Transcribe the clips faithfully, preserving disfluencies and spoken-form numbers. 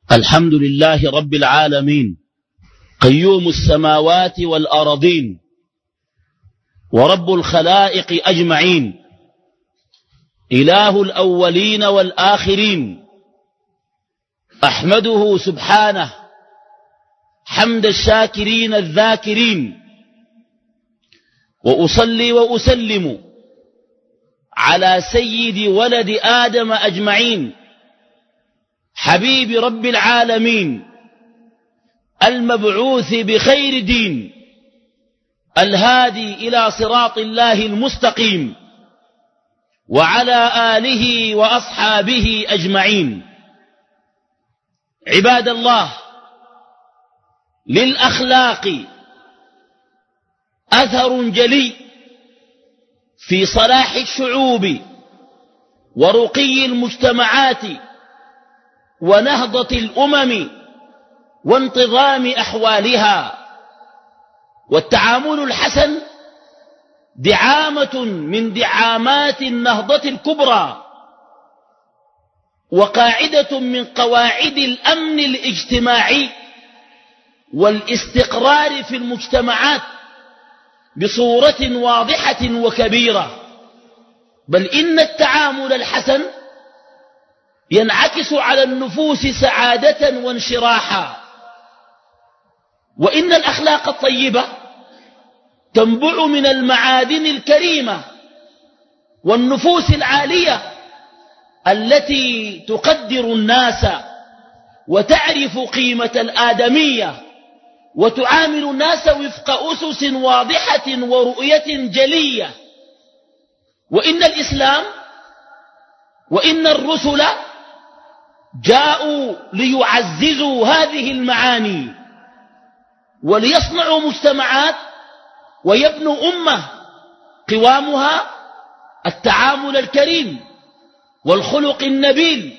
الحمد لله رب العالمين قيوم السماوات والأرضين ورب الخلائق أجمعين إله الأولين والآخرين أحمده سبحانه حمد الشاكرين الذاكرين وأصلي وأسلم على سيد ولد آدم أجمعين حبيب رب العالمين المبعوث بخير دين الهادي إلى صراط الله المستقيم وعلى آله وأصحابه أجمعين. عباد الله، للأخلاق أثر جلي في صلاح الشعوب ورقي المجتمعات ونهضة الأمم وانتظام أحوالها، والتعامل الحسن دعامة من دعامات النهضة الكبرى وقاعدة من قواعد الأمن الاجتماعي والاستقرار في المجتمعات بصورة واضحة وكبيرة. بل إن التعامل الحسن ينعكس على النفوس سعادة وانشراحا، وإن الأخلاق الطيبة تنبع من المعادن الكريمة والنفوس العالية التي تقدر الناس وتعرف قيمة الآدمية وتعامل الناس وفق أسس واضحة ورؤية جلية. وإن الإسلام وإن الرسل جاءوا ليعززوا هذه المعاني وليصنعوا مجتمعات ويبنوا أمة قوامها التعامل الكريم والخلق النبيل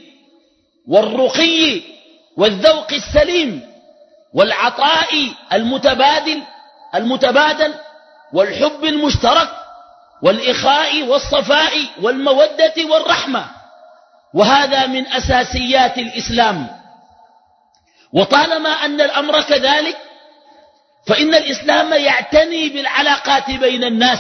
والرقي والذوق السليم والعطاء المتبادل المتبادل والحب المشترك والإخاء والصفاء والمودة والرحمة، وهذا من أساسيات الإسلام. وطالما أن الأمر كذلك فإن الإسلام يعتني بالعلاقات بين الناس،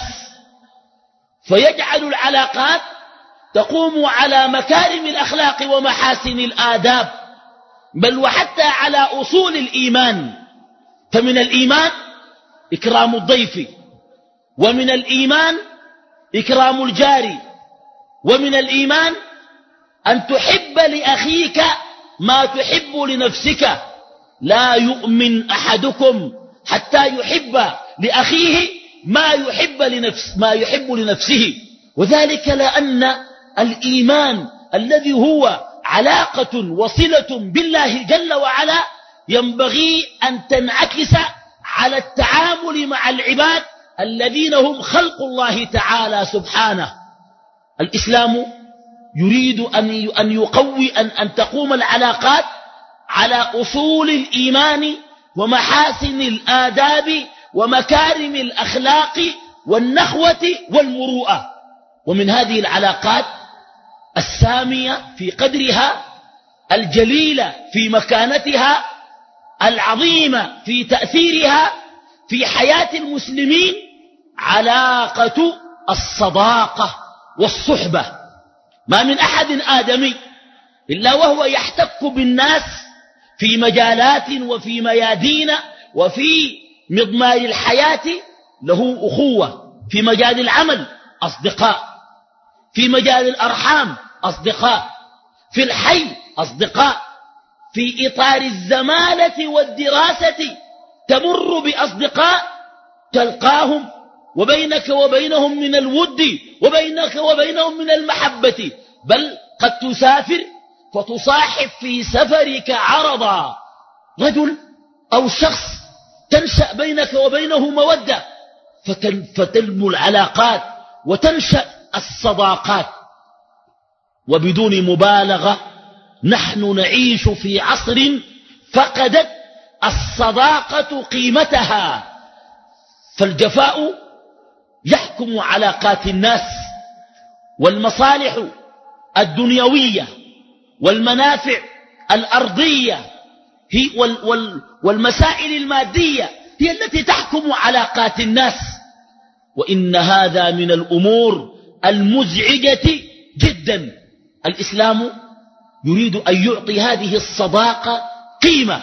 فيجعل العلاقات تقوم على مكارم الأخلاق ومحاسن الآداب، بل وحتى على أصول الإيمان. فمن الإيمان إكرام الضيف، ومن الإيمان إكرام الجار، ومن الإيمان أن تحب لأخيك ما تحب لنفسك. لا يؤمن أحدكم حتى يحب لأخيه ما يحب لنفس ما يحب لنفسه، وذلك لأن الإيمان الذي هو علاقة وصلة بالله جل وعلا ينبغي أن تنعكس على التعامل مع العباد الذين هم خلق الله تعالى سبحانه. الإسلام يريد أن يقوي أن, أن تقوم العلاقات على أصول الإيمان ومحاسن الآداب ومكارم الأخلاق والنخوة والمروءة. ومن هذه العلاقات السامية في قدرها، الجليلة في مكانتها، العظيمة في تأثيرها في حياة المسلمين، علاقة الصداقة والصحبة. ما من أحد آدمي إلا وهو يحتك بالناس في مجالات وفي ميادين وفي مضمار الحياة له أخوة، في مجال العمل أصدقاء، في مجال الأرحام أصدقاء، في الحي أصدقاء، في إطار الزمالة والدراسة تمر بأصدقاء تلقاهم وبينك وبينهم من الود وبينك وبينهم من المحبة، بل قد تسافر فتصاحب في سفرك عرضا رجل أو شخص تنشأ بينك وبينه مودة، فتنمو العلاقات وتنشأ الصداقات. وبدون مبالغة نحن نعيش في عصر فقدت الصداقة قيمتها، فالجفاء يحكم علاقات الناس، والمصالح الدنيوية والمنافع الأرضية هي وال وال والمسائل المادية هي التي تحكم علاقات الناس. وإن هذا من الأمور المزعجة جدا. الإسلام يريد أن يعطي هذه الصداقة قيمة.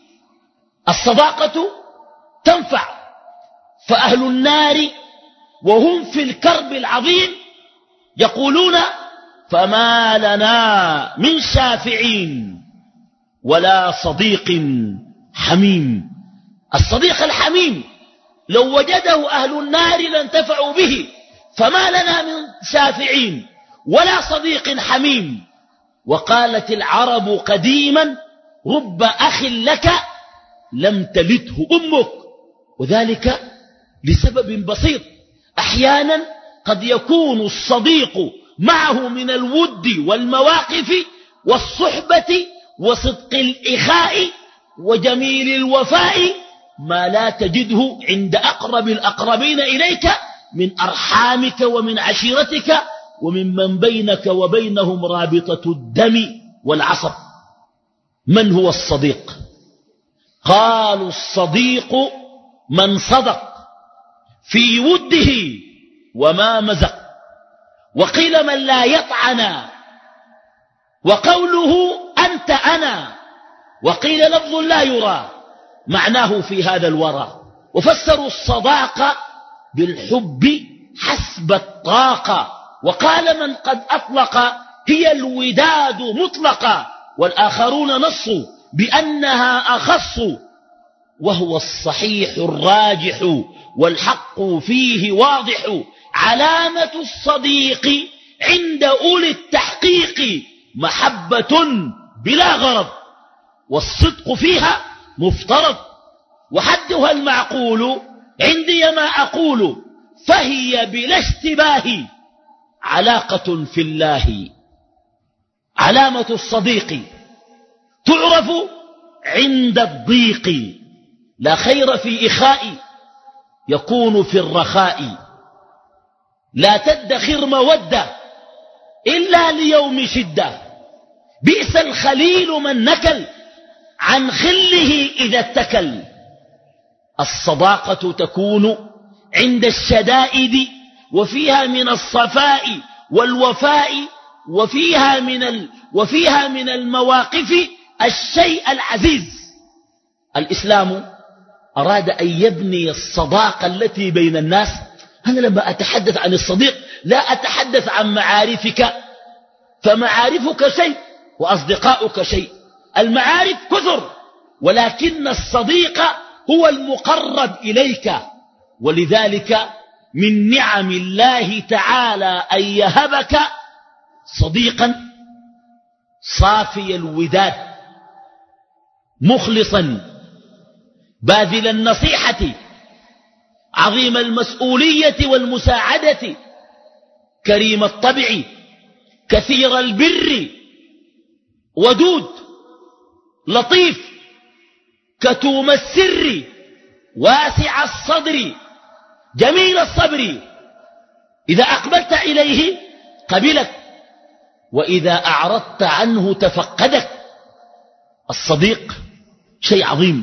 الصداقة تنفع. فأهل النار وهم في الكرب العظيم يقولون فما لنا من شافعين ولا صديق حميم. الصديق الحميم لو وجده أهل النار لانتفعوا به. فما لنا من شافعين ولا صديق حميم. وقالت العرب قديما رب أخ لك لم تلده أمك. وذلك لسبب بسيط. أحيانا قد يكون الصديق معه من الود والمواقف والصحبة وصدق الإخاء وجميل الوفاء ما لا تجده عند أقرب الأقربين إليك من أرحامك ومن عشيرتك وممن بينك وبينهم رابطة الدم والعصب. من هو الصديق؟ قالوا الصديق من صدق في وده وما مزق. وقيل من لا يطعن. وقوله أنت أنا. وقيل لفظ لا يرى معناه في هذا الورى. وفسروا الصداقة بالحب حسب الطاقة. وقال من قد أطلق هي الوداد مطلقة. والآخرون نصوا بأنها أخص. وهو الصحيح الراجح والحق فيه واضح. علامة الصديق عند أولي التحقيق محبة بلا غرض. والصدق فيها مفترض. وحدها المعقول عندي ما أقول. فهي بلا اشتباه علاقة في الله. علامة الصديق تعرف عند الضيق. لا خير في إخاء يكون في الرخاء. لا تدخر مودة إلا ليوم شدة. بئس الخليل من نكل عن خله إذا اتكل. الصداقة تكون عند الشدائد وفيها من الصفاء والوفاء وفيها من, ال وفيها من المواقف الشيء العزيز. الإسلام أراد أن يبني الصداقة التي بين الناس. أنا لما أتحدث عن الصديق لا أتحدث عن معارفك. فمعارفك شيء وأصدقاؤك شيء. المعارف كثر ولكن الصديق هو المقرب إليك. ولذلك من نعم الله تعالى أن يهبك صديقا صافي الوداد مخلصا باذل النصيحة عظيم المسؤولية والمساعدة كريم الطبع كثير البر ودود لطيف كتوم السر واسع الصدر جميل الصبر. إذا أقبلت إليه قبلك وإذا أعرضت عنه تفقدك. الصديق شيء عظيم.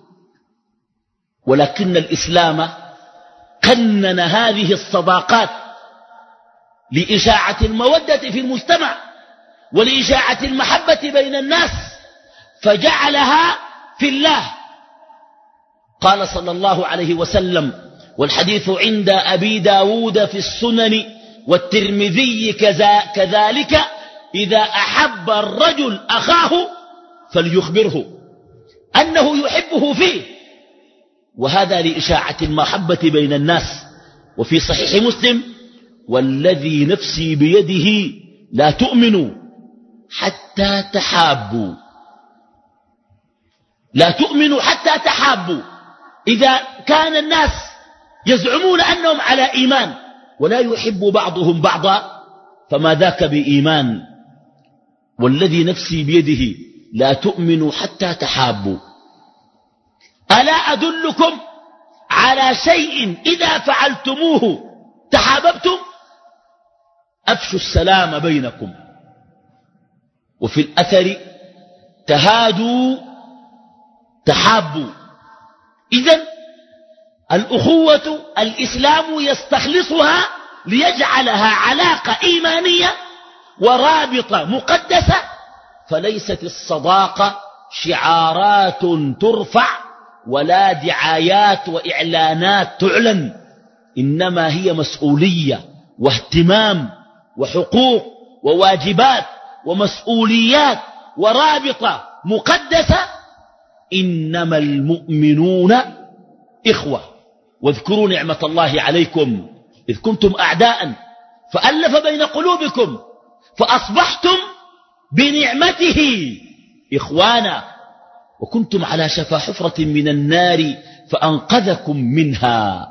ولكن الإسلام قنن هذه الصداقات لإشاعة المودة في المجتمع ولإشاعة المحبة بين الناس فجعلها في الله. قال صلى الله عليه وسلم والحديث عند أبي داود في السنن والترمذي كذلك إذا أحب الرجل أخاه فليخبره أنه يحبه فيه. وهذا لإشاعة المحبة بين الناس. وفي صحيح مسلم والذي نفسي بيده لا تؤمنوا حتى تحابوا. لا تؤمنوا حتى تحابوا. إذا كان الناس يزعمون أنهم على إيمان ولا يحب بعضهم بعضا فما ذاك بإيمان. والذي نفسي بيده لا تؤمنوا حتى تحابوا. ألا أدلكم على شيء إذا فعلتموه تحاببتم؟ أفشوا السلام بينكم. وفي الأثر تهادوا تحابوا. إذن الأخوة الإسلام يستخلصها ليجعلها علاقة إيمانية ورابطة مقدسة، فليست الصداقة شعارات ترفع ولا دعايات وإعلانات تعلن، إنما هي مسؤولية واهتمام وحقوق وواجبات ومسؤوليات ورابطة مقدسة. إنما المؤمنون إخوة. واذكروا نعمة الله عليكم إذ كنتم أعداء فألف بين قلوبكم فأصبحتم بنعمته إخوانا وكنتم على شفا حفرة من النار فأنقذكم منها.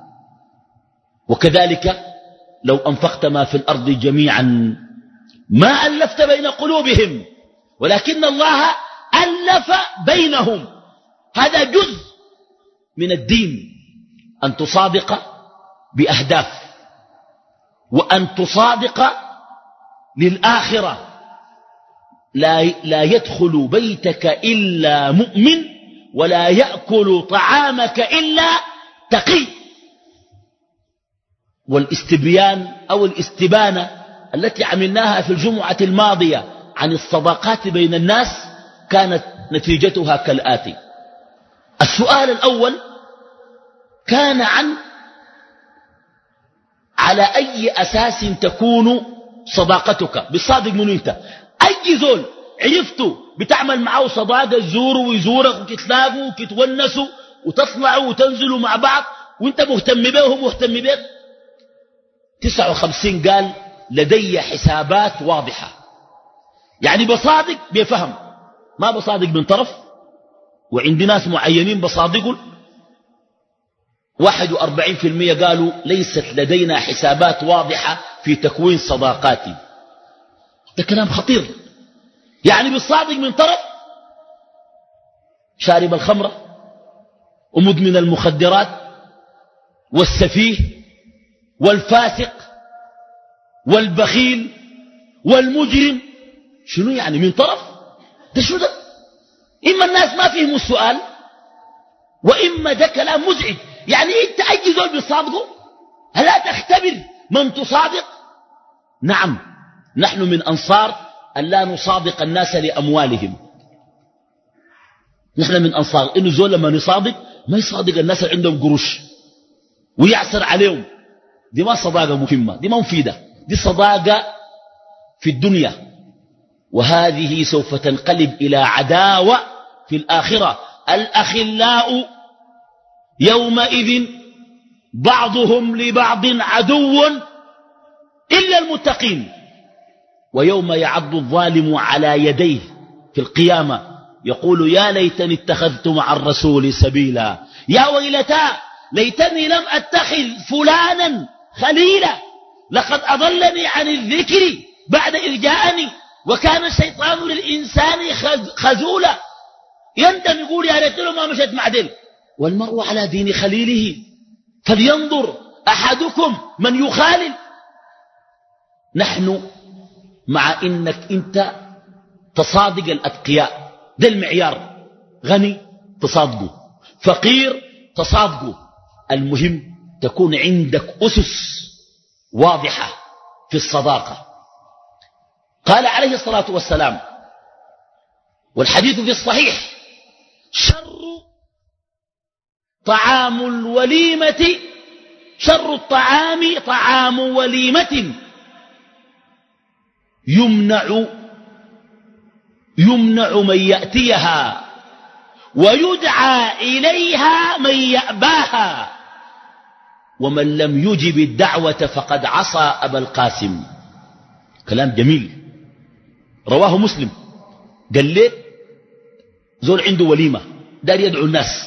وكذلك لو أنفقت ما في الأرض جميعا ما ألفت بين قلوبهم ولكن الله ألف بينهم. هذا جزء من الدين، أن تصادق بأهداف وأن تصادق للآخرة. لا, لا يدخل بيتك إلا مؤمن ولا يأكل طعامك إلا تقي. والاستبيان أو الاستبانة التي عملناها في الجمعة الماضية عن الصداقات بين الناس كانت نتيجتها كالآتي. السؤال الأول كان عن على أي أساس تكون صداقتك؟ بالصادق من انت؟ أي زول عرفته بتعمل معه صداقة تزوره ويزورك وتتلاقوا وتتونسوا وتطلعوا وتنزلوا مع بعض وانت مهتم به وهو مهتم بك؟ تسعة وخمسين قال لدي حسابات واضحة. يعني بصادق بفهم، ما بصادق من طرف. وعندي ناس معينين بصادقوا. واحد وأربعين في المئة قالوا ليست لدينا حسابات واضحة في تكوين صداقاتي. ده كلام خطير. يعني بالصادق من طرف شارب الخمرة ومدمن المخدرات والسفيه والفاسق والبخيل والمجرم. شنو يعني من طرف؟ ده شنو ده؟ إما الناس ما فيهم السؤال وإما ده كلام مزعج. يعني انت اي زول بيصادقه؟ ألا تختبر من تصادق؟ نعم، نحن من أنصار أن لا نصادق الناس لأموالهم. نحن من أنصار إنه زول لما يصادق ما يصادق الناس اللي عندهم قروش ويعسر عليهم. دي ما صداقة مهمة، دي ما مفيدة، دي صداقة في الدنيا، وهذه سوف تنقلب إلى عداوة في الآخرة. الأخلاء يومئذ بعضهم لبعض عدو إلا المتقين. ويوم يعض الظالم على يديه في القيامة يقول يا ليتني اتخذت مع الرسول سبيلا، يا ويلتا ليتني لم أتخذ فلانا خليلا، لقد أضلني عن الذكر بعد إذ جاءني وكان الشيطان للإنسان خذولا. يندم يقول يا ليت له ما مشيت مع دل. والمرء على دين خليله فلينظر أحدكم من يخالل. نحن مع إنك أنت تصادق الأتقياء، ده المعيار. غني تصادقه، فقير تصادقه، المهم تكون عندك أسس واضحة في الصداقة. قال عليه الصلاة والسلام والحديث في الصحيح شر طعام الوليمة شر الطعام طعام وليمة يمنع يمنع من يأتيها ويدعى إليها من يأباها ومن لم يجب الدعوة فقد عصى أبا القاسم. كلام جميل رواه مسلم. قال لي زول عنده وليمة دار يدعو الناس،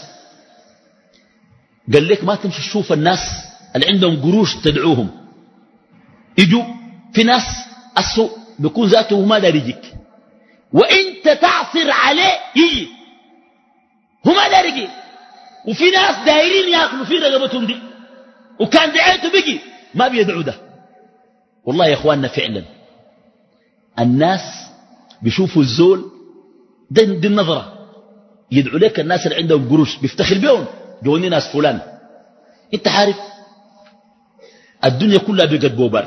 قال لك ما تمشي تشوف الناس اللي عندهم قروش تدعوهم. يجوا في ناس السوء بيكون ذاته ما دار يجيك، وانت تعصر عليه يجي هو ما دار يجي. وفي ناس دايرين ياكلوا في رقبتهم دي وكان دعيته بيجي ما بيدعو ده. والله يا اخواننا فعلا الناس بيشوفوا الزول دي, دي النظرة، يدعو لك الناس اللي عندهم قروش بيفتخر بيهم، جوني ناس فلان. انت عارف الدنيا كلها بقت بوبر،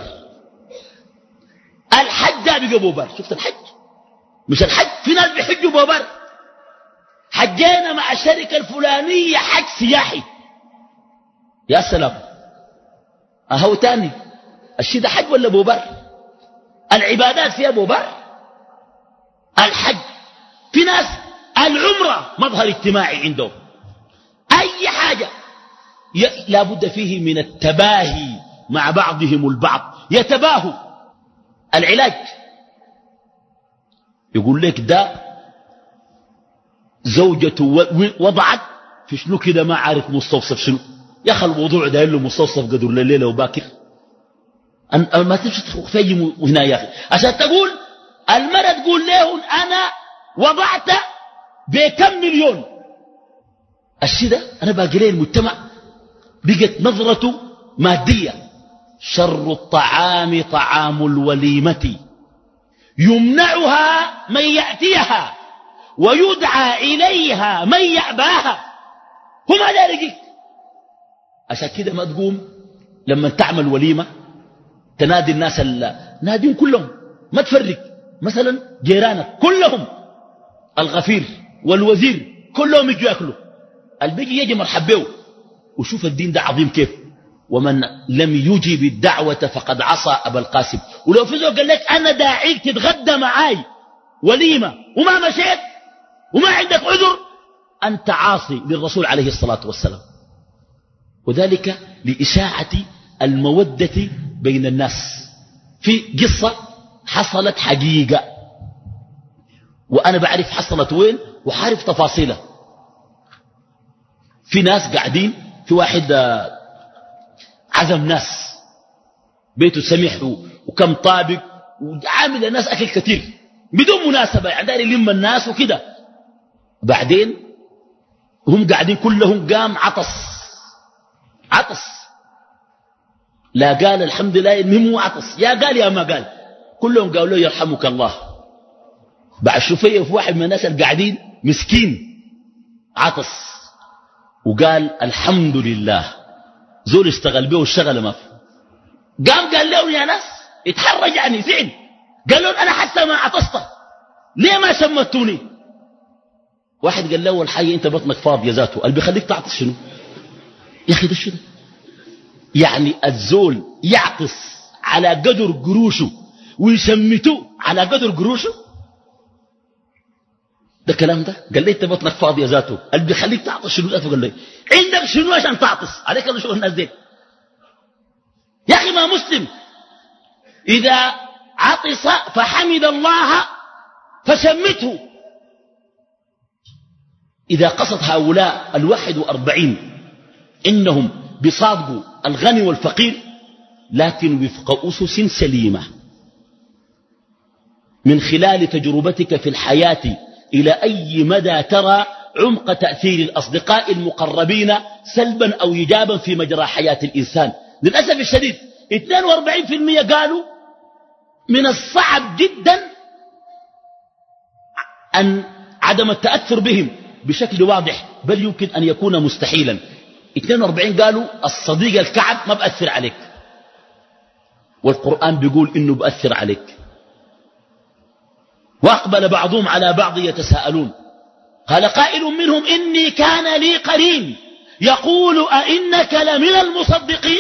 الحج ده بقى بوبر. شفت الحج؟ مش الحج، في ناس بيحجوا بوبر. حجينا مع الشركة الفلانية حج سياحي، يا سلام، اهو تاني الشيء ده حج ولا بوبر؟ العبادات فيها بوبر. الحج في ناس العمرة مظهر اجتماعي عندهم، اي حاجة لا بد فيه من التباهي مع بعضهم البعض، يتباهوا. العلاج يقول لك ده زوجته وضعت في شنو كده، ما عارف مستوصف شنو. يا اخي الموضوع ده له مستوصف قدر الليله وباكر. أن ما تمشي تخيم هنا يا اخي عشان تقول المرأة تقول لهم انا وضعت بكم مليون. الشيء ده انا باقي ليه المجتمع بقت نظرته ماديه. شر الطعام طعام الوليمه يمنعها من ياتيها ويدعى اليها من يأباها. هم دارجيك. عشان كده ما تقوم لما تعمل وليمه تنادي الناس، ناديهم كلهم، ما تفرق. مثلا جيرانك كلهم، الغفير والوزير كلهم يجوا ياكلوا، البيجي يجي مرحب به. وشوف الدين ده عظيم كيف. ومن لم يجب الدعوة فقد عصى أبا القاسم. ولو في ذو قال لك أنا داعيك تتغدى معاي وليمة وما مشيت وما عندك عذر، أنت عاصي للرسول عليه الصلاة والسلام. وذلك لإشاعة المودة بين الناس. في قصة حصلت حقيقة وأنا بعرف حصلت وين وحارف تفاصيلها. في ناس قاعدين، في واحد عزم ناس بيته سمح وكم طابق وعامل الناس أكل كثير بدون مناسبة، يعني داري يلم الناس وكده. بعدين هم قاعدين كلهم قام عطس عطس، لا قال الحمد لله المهم هو عطس، يا قال يا ما قال. كلهم قالوا له يرحمك الله. بعد شوفيه في واحد من الناس القاعدين مسكين عطس وقال الحمد لله. زول اشتغل به والشغل ما في. قام قال لهم يا ناس اتحرج يعني زعل، قال لهم انا حتى ما عطست ليه ما شمتوني. واحد قال له اول حاجه انت بطنك فاضيه ذاته، اللي بيخليك تعطس شنو يا اخي؟ ده شنو يعني؟ الزول يعطس على قدر قروشه ويشمته على قدر قروشه؟ ده كلام ده؟ قال لي انت بطنك فاضيه ذاته، اللي بيخليك تعطس شنو ذاته؟ قال لي عندك شنو عشان تعطس؟ عليك الله شو الناس دي يا اخي. ما مسلم اذا عطس فحمد الله فشمته. اذا قصد هؤلاء الواحد واربعين انهم بصادقوا الغني والفقير، لكن وفق اسس سليمه من خلال تجربتك في الحياه، إلى أي مدى ترى عمق تأثير الأصدقاء المقربين سلبا أو إيجابا في مجرى حياة الإنسان. للأسف الشديد اثنين وأربعين بالمئة قالوا من الصعب جدا أن عدم التأثر بهم بشكل واضح، بل يمكن أن يكون مستحيلا. اثنين وأربعين قالوا الصديق الكعب ما بأثر عليك، والقرآن بيقول إنه بأثر عليك. وأقبل بعضهم على بعض يتساءلون، قال قائل منهم إني كان لي قرين يقول أئنك لمن المصدقين.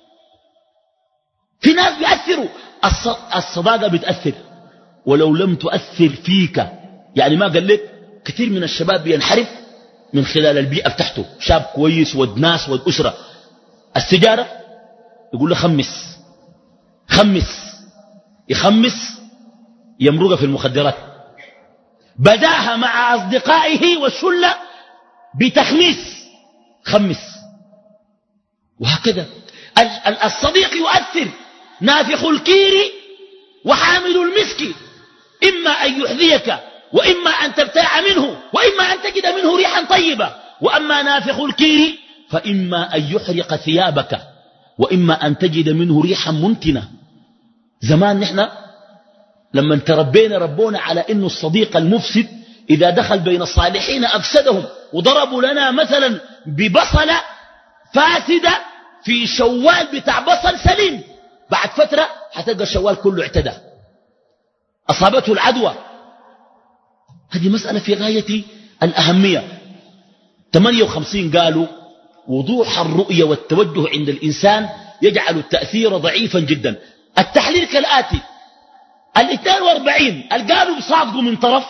في ناس بيأثروا، الصداقة بتأثر ولو لم تؤثر فيك. يعني ما قال لك كثير من الشباب بينحرف من خلال البيئة بتاعته، شاب كويس والناس والأسرة. السجارة يقول له خمس خمس يخمس يمرق في المخدرات. بداها مع أصدقائه والشلة بتخميس خمس، وهكذا. الصديق يؤثر، نافخ الكير وحامل المسك إما أن يحذيك وإما أن تبتاع منه وإما أن تجد منه ريحا طيبة. وأما نافخ الكير فإما أن يحرق ثيابك وإما أن تجد منه ريحا منتنة. زمان نحن لما تربينا ربونا على إنه الصديق المفسد إذا دخل بين الصالحين أفسدهم. وضربوا لنا مثلا ببصلة فاسدة في شوال بتاع بصل سليم، بعد فترة حتلقى الشوال كله اعتدى، أصابته العدوى. هذه مسألة في غاية الأهمية. ثمانية وخمسين قالوا وضوح الرؤية والتوجه عند الإنسان يجعل التأثير ضعيفا جدا. التحليل كالآتي: الاثنين واربعين اللي قالوا بصادقوا من طرف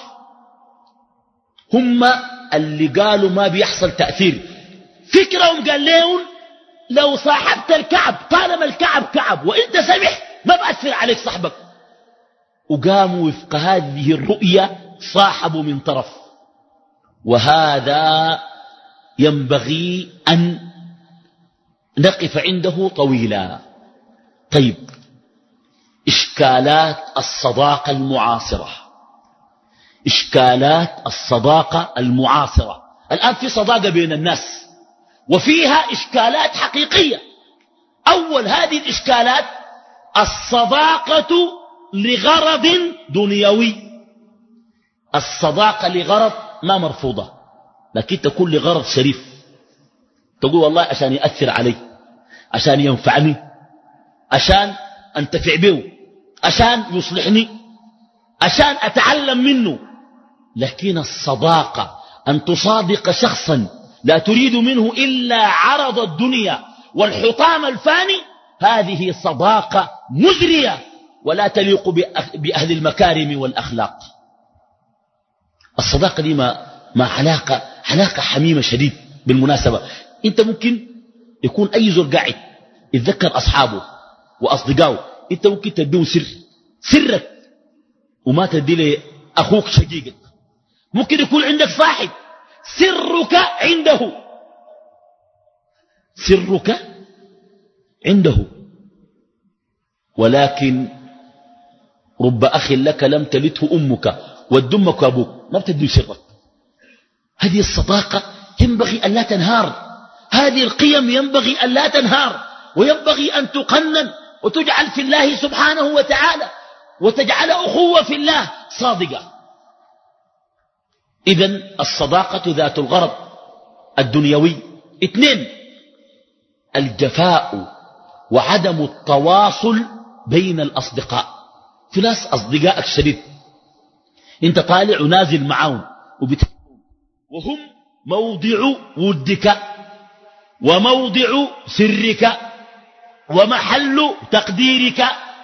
هم اللي قالوا ما بيحصل تأثير. فكرهم قال لهم لو صاحبت الكعب طالما الكعب كعب وانت سمح ما بأثر عليك صاحبك. وقاموا وفق هذه الرؤية صاحبوا من طرف، وهذا ينبغي أن نقف عنده طويلا. طيب، إشكالات الصداقة المعاصرة. إشكالات الصداقة المعاصرة الآن في صداقة بين الناس وفيها إشكالات حقيقية. أول هذه الإشكالات الصداقة لغرض دنيوي. الصداقة لغرض ما مرفوضة، لكن تكون لغرض شريف. تقول والله عشان يأثر علي، عشان ينفعني، عشان أنتفع به، عشان يصلحني، عشان أتعلم منه. لكن الصداقة أن تصادق شخصا لا تريد منه إلا عرض الدنيا والحطام الفاني، هذه صداقة مزرية ولا تليق بأهل المكارم والأخلاق. الصداقة دي ما, ما علاقة علاقة حميمة شديد. بالمناسبة انت ممكن يكون أي زول قاعد يتذكر أصحابه وأصدقائه، انت ممكن تديه سر سرك وما تدي له أخوك شقيقك. ممكن يكون عندك صاحب سرك عنده سرك عنده ولكن رب أخ لك لم تلته أمك ودمك أبوك، ما بتدي سرك. هذه الصداقة ينبغي أن لا تنهار، هذه القيم ينبغي أن لا تنهار، وينبغي أن تقنن وتجعل في الله سبحانه وتعالى، وتجعل أخوة في الله صادقة. إذن الصداقة ذات الغرض الدنيوي. اثنين، الجفاء وعدم التواصل بين الأصدقاء. في ناس أصدقائك شديد، انت طالع ونازل معهم وبتحبهم، وهم موضع ودك وموضع سرك ومحل تقديرك.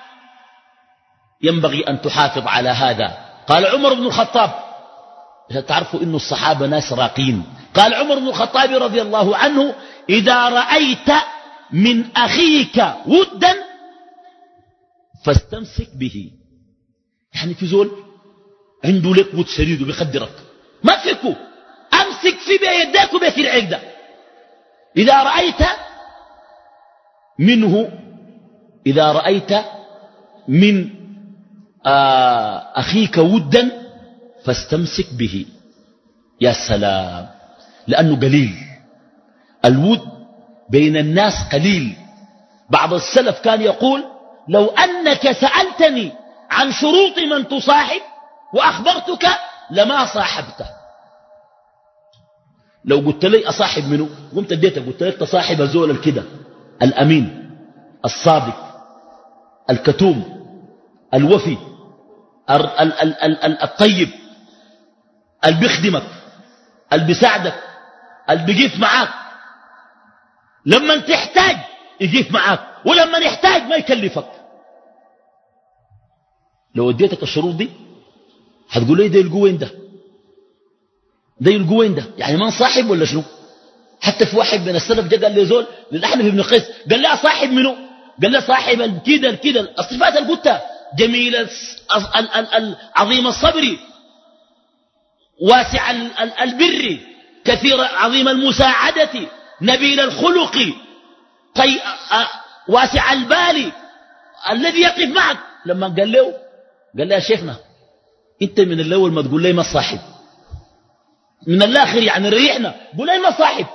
ينبغي أن تحافظ على هذا. قال عمر بن الخطاب، تعرفوا إنه الصحابة ناس راقين، قال عمر بن الخطاب رضي الله عنه: إذا رأيت من أخيك ودا فاستمسك به. يعني في زول عنده لك ود شديد وبيخدرك، ما تفكه، أمسك في بيديك وبيكرعك ده. إذا رأيت منه إذا رأيت من آه أخيك ودا فاستمسك به. يا سلام، لأنه قليل الود بين الناس قليل. بعض السلف كان يقول: لو أنك سألتني عن شروط من تصاحب وأخبرتك لما صاحبته. لو قلت لي أصاحب منه قمت اديتك قلت لك تصاحب الزول الكده الأمين الصادق الكتوم الوفي الطيب اللي بيخدمك اللي بيساعدك اللي بيقف معاك، لما تحتاج يقف معاك، ولما يحتاج ما يكلفك. لو اديتك الشروط دي هتقول لي ده يلقوا وين ده ده يلقوا وين ده يعني ما نصاحب ولا شنو؟ حتى في واحد من السلف جاء قال لي زول للأحنف بن قيس، قال لي صاحب منه؟ قال لي صاحب الكده الكده الصفات القتة جميل عظيم الصبر واسع البر كثير عظيم المساعدة نبيل الخلق طي... واسع البال الذي يقف معك. لما قال له قال له يا شيخنا انت من الاول ما تقول لي ما صاحب، من الاخر يعني ريحنا قول لي ما صاحب.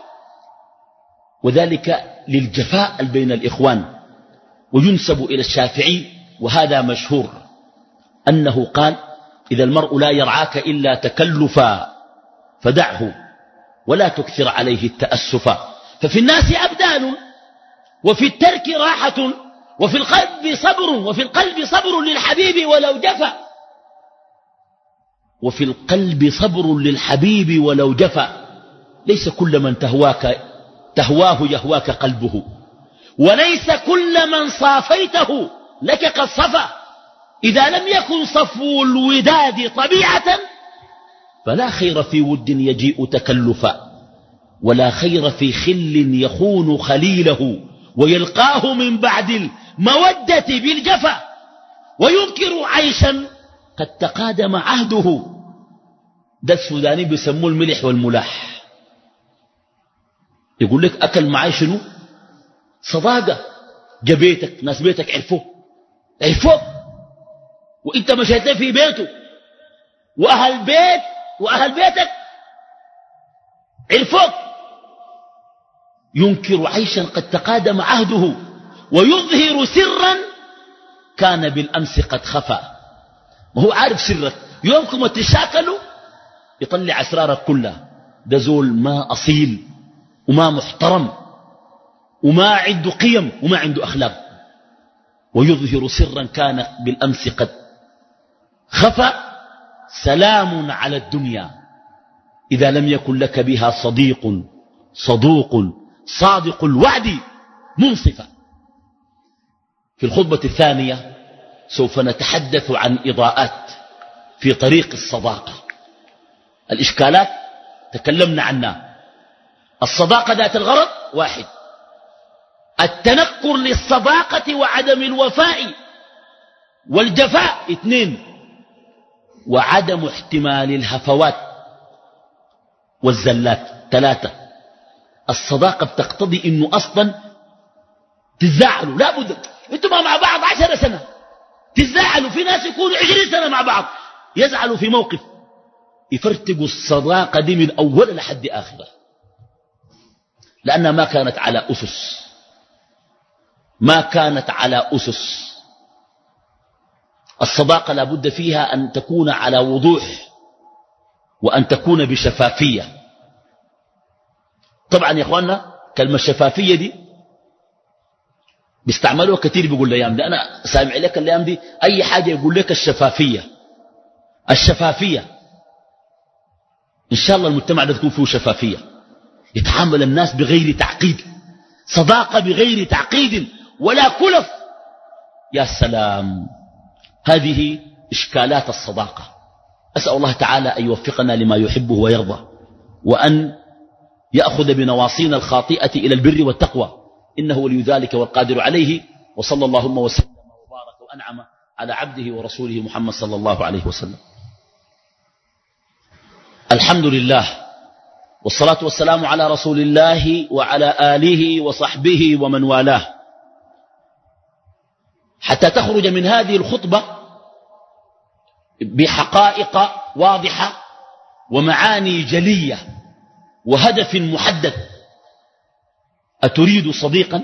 وذلك للجفاء بين الإخوان. وينسب إلى الشافعي وهذا مشهور أنه قال: إذا المرء لا يرعاك إلا تكلفا فدعه ولا تكثر عليه التأسفا. ففي الناس أبدان، وفي الترك راحة، وفي القلب صبر، وفي القلب صبر للحبيب ولو جفا، وفي القلب صبر للحبيب ولو جفا. ليس كل من تهواك تهواه يهواك قلبه، وليس كل من صافيته لك قد صفى. إذا لم يكن صفو الوداد طبيعة فلا خير في ود يجيء تكلفا، ولا خير في خل يخون خليله ويلقاه من بعد المودة بالجفا، وينكر عيشا قد تقادم عهده. ده السوداني بيسموه الملح والملاح. يقول لك أكل معي شنو؟ صداقة. جبيتك، ناس بيتك عرفوه عرفوك، وانت مشيت في بيته، وأهل بيت وأهل بيتك عرفوك. ينكر عيشا قد تقادم عهده، ويظهر سرا كان بالأمس قد خفى. ما هو عارف سرك، يومكم تشاكلوا يطلع أسرارك كلها. ده زول ما أصيل وما محترم وما عنده قيم وما عنده أخلاق. ويظهر سرا كان بالأمس قد خفى. سلام على الدنيا إذا لم يكن لك بها صديق صدوق صادق الوعد منصفا. في الخطبة الثانية سوف نتحدث عن إضاءات في طريق الصداقة. الإشكالات تكلمنا عنها. الصداقة ذات الغرض واحد، التنكر للصداقة وعدم الوفاء والجفاء اثنين، وعدم احتمال الهفوات والزلات ثلاثة. الصداقة بتقتضي انه اصلا تزعلوا، لا بد انتم مع بعض عشر سنة تزعلوا. في ناس يكونوا عشرين سنة مع بعض يزعلوا في موقف، يفرتقوا الصداقة دي من أول لحد آخرة، لأنها ما كانت على أسس ما كانت على أسس. الصداقة لا بد فيها أن تكون على وضوح، وأن تكون بشفافية. طبعا يا إخواننا كلمة الشفافية دي بيستعملوها كثير، بيقول الأيام دي أنا سامع لك الأيام دي أي حاجة يقول لك الشفافية الشفافية. إن شاء الله المجتمع ده تكون فيه شفافية، يتعامل الناس بغير تعقيد، صداقة بغير تعقيد ولا كلف. يا سلام، هذه إشكالات الصداقة. أسأل الله تعالى أن يوفقنا لما يحبه ويرضى، وأن يأخذ بنواصينا الخاطئة إلى البر والتقوى، إنه ولي ذلك والقادر عليه. وصلى اللهم وسلم وبارك وأنعم على عبده ورسوله محمد صلى الله عليه وسلم. الحمد لله والصلاة والسلام على رسول الله وعلى آله وصحبه ومن والاه. حتى تخرج من هذه الخطبة بحقائق واضحة ومعاني جلية وهدف محدد. أتريد صديقا؟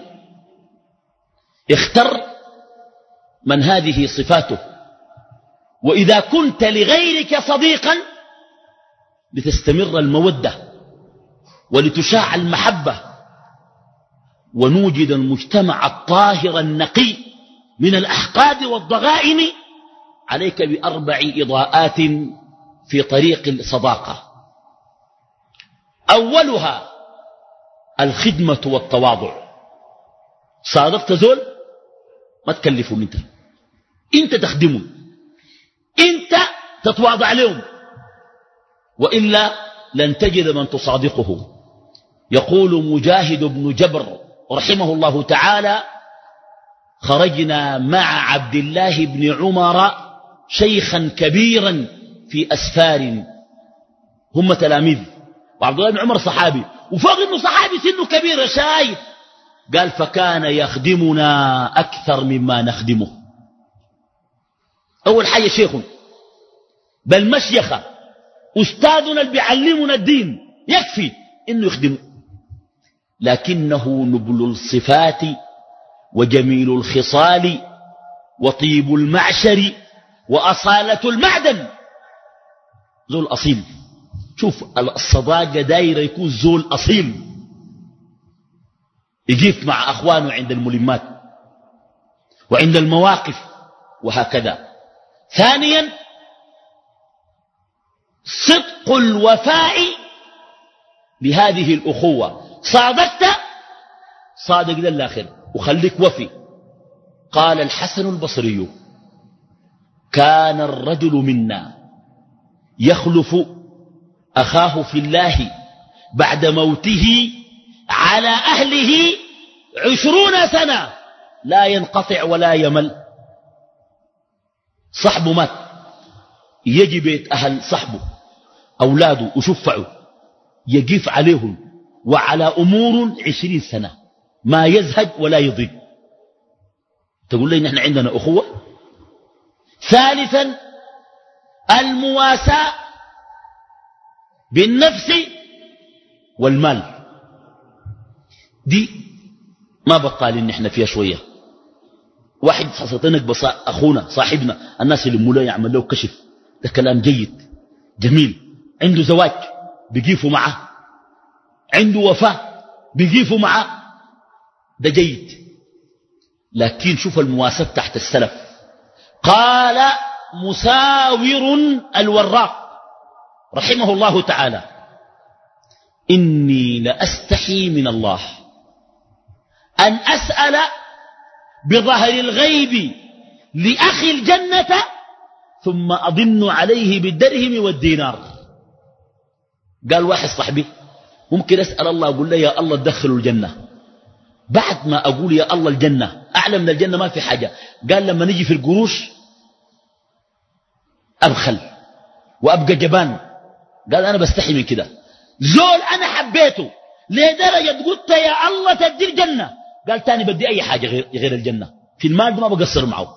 اختر من هذه صفاته. وإذا كنت لغيرك صديقا لتستمر المودة ولتشاع المحبة ونوجد المجتمع الطاهر النقي من الأحقاد والضغائن، عليك بأربع إضاءات في طريق الصداقة. أولها الخدمة والتواضع. صادقت زول ما تكلفوا انت انت تخدمه، انت تتواضع لهم، وإلا لن تجد من تصادقه. يقول مجاهد بن جبر رحمه الله تعالى: خرجنا مع عبد الله بن عمر شيخا كبيرا في أسفار، هم تلاميذ، وعبد الله بن عمر صحابي، وفوق انه صحابي سنه كبير شايف. قال: فكان يخدمنا أكثر مما نخدمه. أول حاجة شيخ، بل مشيخة، أستاذنا اللي بيعلمنا الدين، يكفي إنه يخدمه. لكنه نبل الصفات وجميل الخصال وطيب المعشر وأصالة المعدن، زول أصيل. شوف الصداقة دايرة يكون زول أصيل يجيف مع أخوانه عند الملمات وعند المواقف وهكذا. ثانيا صدق الوفاء بهذه الأخوة. صادقت صادق للآخر وخليك وفي. قال الحسن البصري كان الرجل منا يخلف أخاه في الله بعد موته على أهله عشرون سنة لا ينقطع ولا يمل. صحبه مات يجي بيت أهل صحبه أولاده وشفعوا يقف عليهم وعلى أمور عشرين سنة ما يزهد ولا يضيق. تقول لي نحن عندنا أخوة. ثالثا المواساة بالنفس والمال. دي ما بقى لي نحن فيها شوية. واحد حصلتنك بصا أخونا صاحبنا الناس اللي مولا يعمل له كشف، ده كلام جيد جميل. عنده زواج بيقيفوا معه، عنده وفاة بيقيفوا معه، ده جيد. لكن شوف المواساة تحت السلف. قال مساور الوراق رحمه الله تعالى إني لأستحي من الله أن أسأل بظهر الغيب لأخي الجنة ثم أضن عليه بالدرهم والدينار. قال واحد صاحبي ممكن أسأل الله أقول له يا الله تدخلوا الجنة، بعد ما أقول يا الله الجنة أعلى من الجنة ما في حاجة. قال لما نجي في القروش أبخل وأبقى جبان. قال أنا بستحي من كده. زول أنا حبيته لدرجة قلت يا الله تدي الجنة، قال تاني بدي أي حاجة غير, غير الجنة. في المال ما بقصر معه.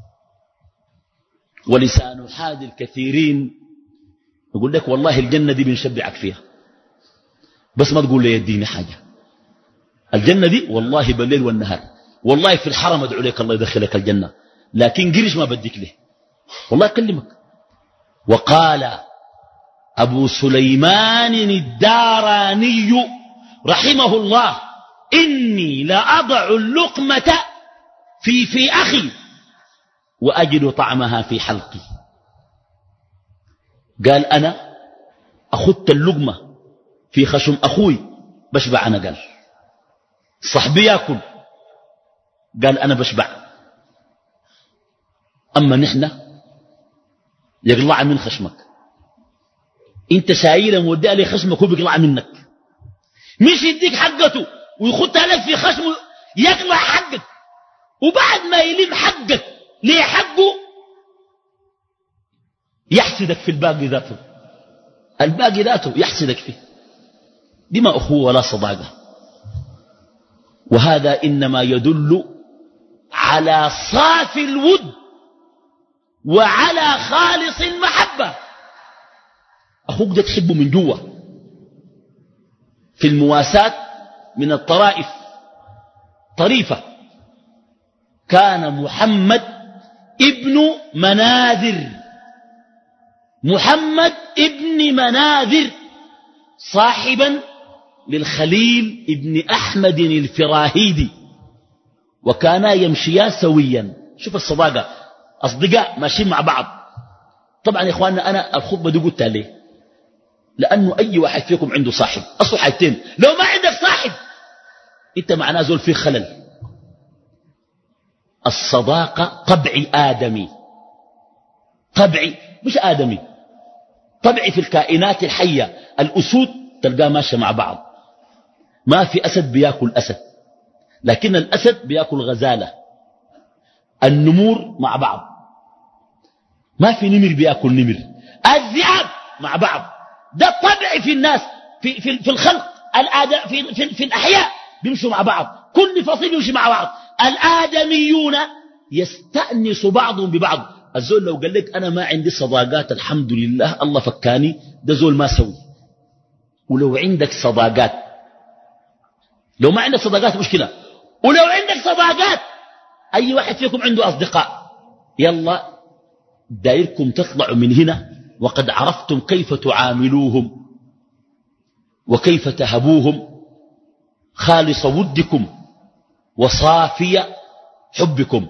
ولسان حال الكثيرين يقول لك والله الجنة دي بنشبعك فيها بس ما تقول لي يديني حاجة. الجنة دي والله بالليل والنهار، والله في الحرم ادعو لك الله يدخلك الجنة، لكن قرش ما بديك له والله أكلمك. وقال أبو سليمان الداراني رحمه الله إني لأضع اللقمة في في أخي وأجد طعمها في حلقي. قال أنا أخذت اللقمة في خشم أخوي بشبع. أنا قال صاحبي يأكل، قال أنا بشبع. أما نحن يقلع من خشمك، انت شايله مودع لي خشمك وبيقلع منك، مش يديك حقته ويخدها لك في خشمه يقلع حقك، وبعد ما يلم حقك ليه حقه يحسدك في الباقي ذاته، الباقي ذاته يحسدك فيه. دي ما أخوة ولا صداقة. وهذا إنما يدل على صافي الود وعلى خالص المحبة. أخوك ده تحبه من جوه. في المواساة من الطرائف طريفة. كان محمد ابن مناذر، محمد ابن مناذر صاحبا للخليل ابن أحمد الفراهيدي، وكانا يمشيا سويا. شوف الصداقة، أصدقاء ماشيين مع بعض. طبعا يا إخواننا أنا الخطبة دي قلتها ليه؟ لأنه أي واحد فيكم عنده صاحب أصل حاجتين. لو ما عندك صاحب أنت معناه زول فيه خلل. الصداقة طبعي آدمي، طبعي مش آدمي، طبعي في الكائنات الحية. الأسود تلقاه ماشية مع بعض، ما في أسد بيأكل أسد، لكن الأسد بيأكل غزالة. النمور مع بعض، ما في نمر بيأكل نمر. الذئاب مع بعض. ده طبع في الناس، في, في, في الخلق الآدم، في, في, في الأحياء بيمشوا مع بعض، كل فصيل يمشي مع بعض. الآدميون يستأنس بعضهم ببعض. الزول لو قال لك أنا ما عندي صداقات الحمد لله الله فكاني، ده زول ما سوي. ولو عندك صداقات، لو ما عندك صداقات مشكلة، ولو عندك صداقات أي واحد فيكم عنده أصدقاء، يلا دايركم تطلعوا من هنا وقد عرفتم كيف تعاملوهم وكيف تهبوهم خالص ودكم وصافي حبكم.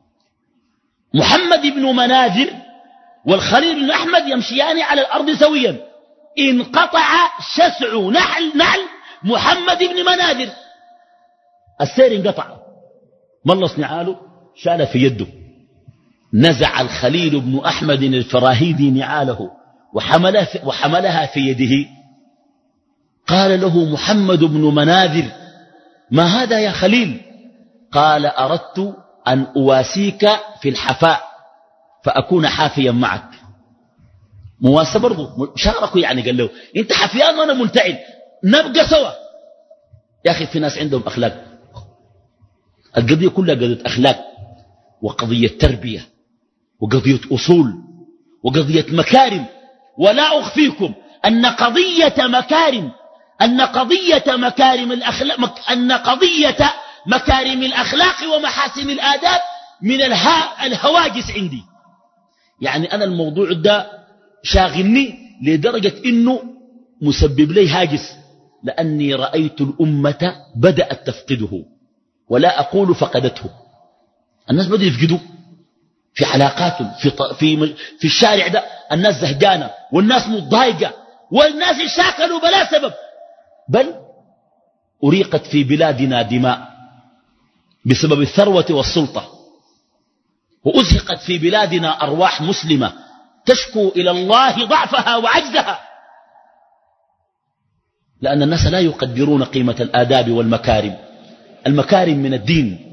محمد بن مناذر والخليل بن أحمد يمشيان على الأرض سويا، انقطع شسع نحل نعل محمد بن مناذر، السير انقطع، ملص نعاله شال في يده، نزع الخليل بن أحمد الفراهيدي نعاله وحملها في يده. قال له محمد بن مناذر: ما هذا يا خليل؟ قال: أردت أن أواسيك في الحفاء فأكون حافيا معك. مواسى برضو شاركوا يعني، قال له انت حفيان وانا ملتعن، نبقى سوا. يا أخي في ناس عندهم أخلاق، القضية كلها قضية أخلاق وقضية تربية وقضية أصول وقضية مكارم. ولا أخفيكم أن قضية مكارم أن قضية مكارم الأخلاق أن قضية مكارم الأخلاق ومحاسن الآداب من الها الهواجس عندي. يعني أنا الموضوع ده شاغلني لدرجة إنه مسبب لي هاجس، لأني رأيت الأمة بدأت تفقده، ولا أقول فقدته. الناس بدأوا يفقدوا في علاقاتهم في, في, في الشارع ده، الناس زهجانة والناس متضايقة والناس شاكلوا بلا سبب، بل أريقت في بلادنا دماء بسبب الثروة والسلطة، وأزهقت في بلادنا أرواح مسلمة تشكو إلى الله ضعفها وعجزها، لأن الناس لا يقدرون قيمة الآداب والمكارم. المكارم من الدين،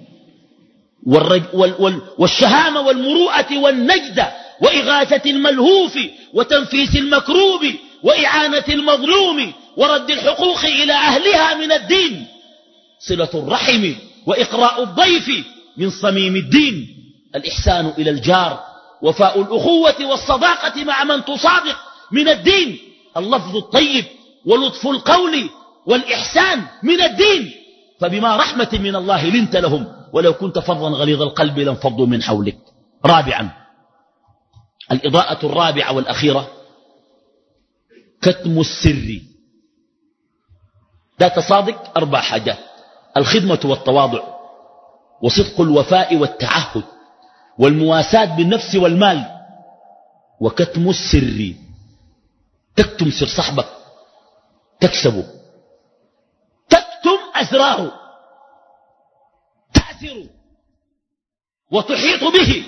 والشهامة والمروءة والنجدة وإغاثة الملهوف وتنفيس المكروب وإعانة المظلوم ورد الحقوق إلى أهلها من الدين. صلة الرحم وإقراء الضيف من صميم الدين. الإحسان إلى الجار، وفاء الأخوة والصداقة مع من تصادق من الدين. اللفظ الطيب ولطف القول والإحسان من الدين. فبما رحمة من الله لنت لهم، ولو كنت فظا غليظ القلب لانفضوا من حولك. رابعا، الإضاءة الرابعة والأخيرة كتم السر. ذات صادق أربع حاجات: الخدمة والتواضع، وصدق الوفاء والتعهد، والمواساة بالنفس والمال، وكتم السر. تكتم سر صاحبك تكسبه، تكتم أسراره تأثر وتحيط به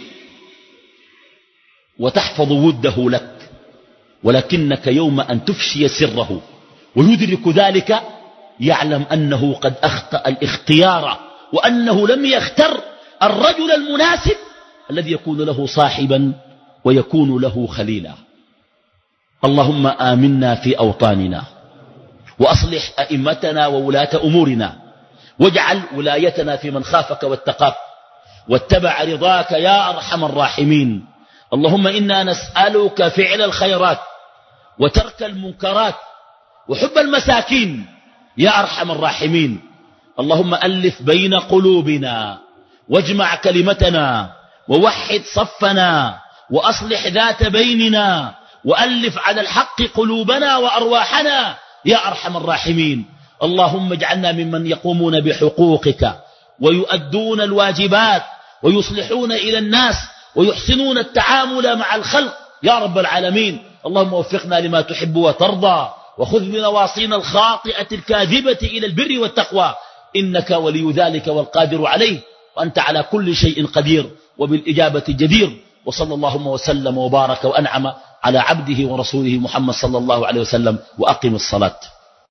وتحفظ وده لك. ولكنك يوم أن تفشي سره ويدرك ذلك يعلم أنه قد أخطأ الاختيار، وأنه لم يختر الرجل المناسب الذي يكون له صاحبا ويكون له خليلا. اللهم آمنا في أوطاننا، وأصلح أئمتنا وولاة أمورنا، واجعل ولايتنا في من خافك واتقاك واتبع رضاك يا أرحم الراحمين. اللهم إنا نسألك فعل الخيرات وترك المنكرات وحب المساكين يا أرحم الراحمين. اللهم ألف بين قلوبنا واجمع كلمتنا ووحد صفنا وأصلح ذات بيننا وألف على الحق قلوبنا وأرواحنا يا أرحم الراحمين. اللهم اجعلنا ممن يقومون بحقوقك ويؤدون الواجبات ويصلحون إلى الناس ويحسنون التعامل مع الخلق يا رب العالمين. اللهم وفقنا لما تحب وترضى، وخذ بنواصينا الخاطئة الكاذبة إلى البر والتقوى، إنك ولي ذلك والقادر عليه، وأنت على كل شيء قدير وبالإجابة جدير. وصلى اللهم وسلم وبارك وأنعم على عبده ورسوله محمد صلى الله عليه وسلم. وأقم الصلاة.